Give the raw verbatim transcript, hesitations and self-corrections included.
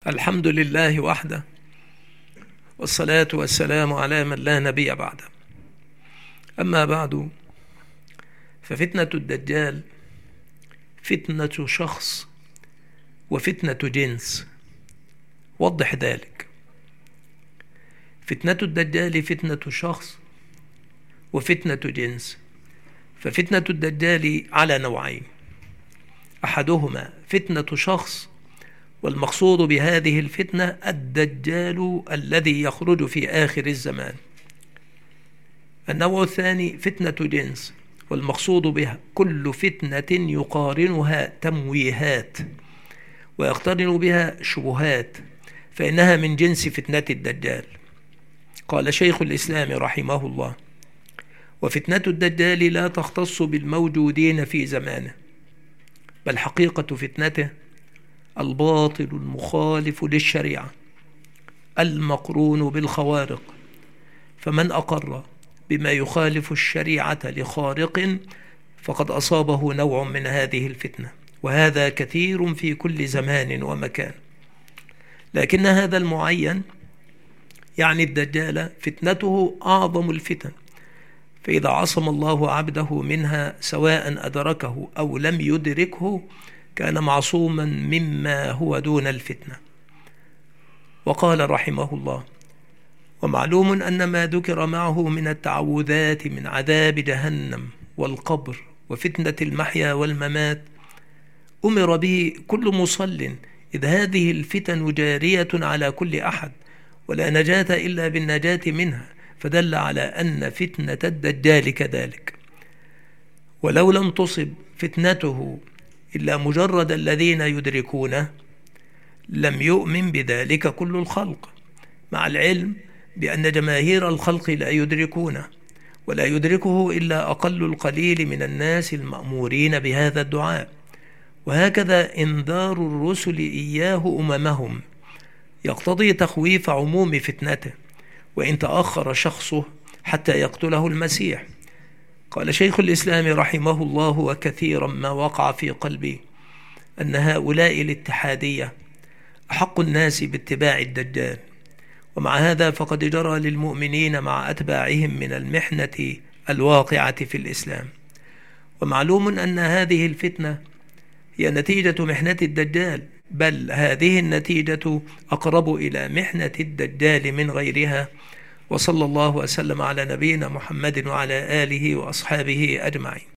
الحمد لله وحده، والصلاة والسلام على من لا نبي بعده. أما بعد، ففتنة الدجال فتنة شخص وفتنة جنس. وضح ذلك. فتنة الدجال فتنة شخص وفتنة جنس. ففتنة الدجال على نوعين: أحدهما فتنة شخص، والمقصود بهذه الفتنة الدجال الذي يخرج في آخر الزمان. النوع الثاني فتنة جنس، والمقصود بها كل فتنة يقارنها تمويهات ويقترن بها شبهات، فإنها من جنس فتنة الدجال. قال شيخ الإسلام رحمه الله: وفتنة الدجال لا تختص بالموجودين في زمانه، بل حقيقة فتنته الباطل المخالف للشريعة المقرون بالخوارق، فمن أقر بما يخالف الشريعة لخارق فقد أصابه نوع من هذه الفتنة، وهذا كثير في كل زمان ومكان. لكن هذا المعين يعني الدجال فتنته أعظم الفتن، فإذا عصم الله عبده منها سواء أدركه أو لم يدركه كان معصوما مما هو دون الفتنة. وقال رحمه الله: ومعلوم أن ما ذكر معه من التعوذات من عذاب جهنم والقبر وفتنة المحيا والممات أمر به كل مصل، إذ هذه الفتن جارية على كل أحد، ولا نجاة إلا بالنجاة منها، فدل على أن فتنة الدجال كذلك. ولو لم تصب فتنته إلا مجرد الذين يدركونه لم يؤمن بذلك كل الخلق، مع العلم بأن جماهير الخلق لا يدركونه، ولا يدركه إلا أقل القليل من الناس المأمورين بهذا الدعاء. وهكذا إنذار الرسل إياه أممهم يقتضي تخويف عموم فتنته، وإن تأخر شخصه حتى يقتله المسيح. قال شيخ الإسلام رحمه الله: وكثيرا ما وقع في قلبي أن هؤلاء الاتحادية أحق الناس باتباع الدجال، ومع هذا فقد جرى للمؤمنين مع أتباعهم من المحنة الواقعة في الإسلام. ومعلوم أن هذه الفتنة هي نتيجة محنة الدجال، بل هذه النتيجة أقرب إلى محنة الدجال من غيرها. وصلى الله وسلم على نبينا محمد وعلى آله وأصحابه أجمعين.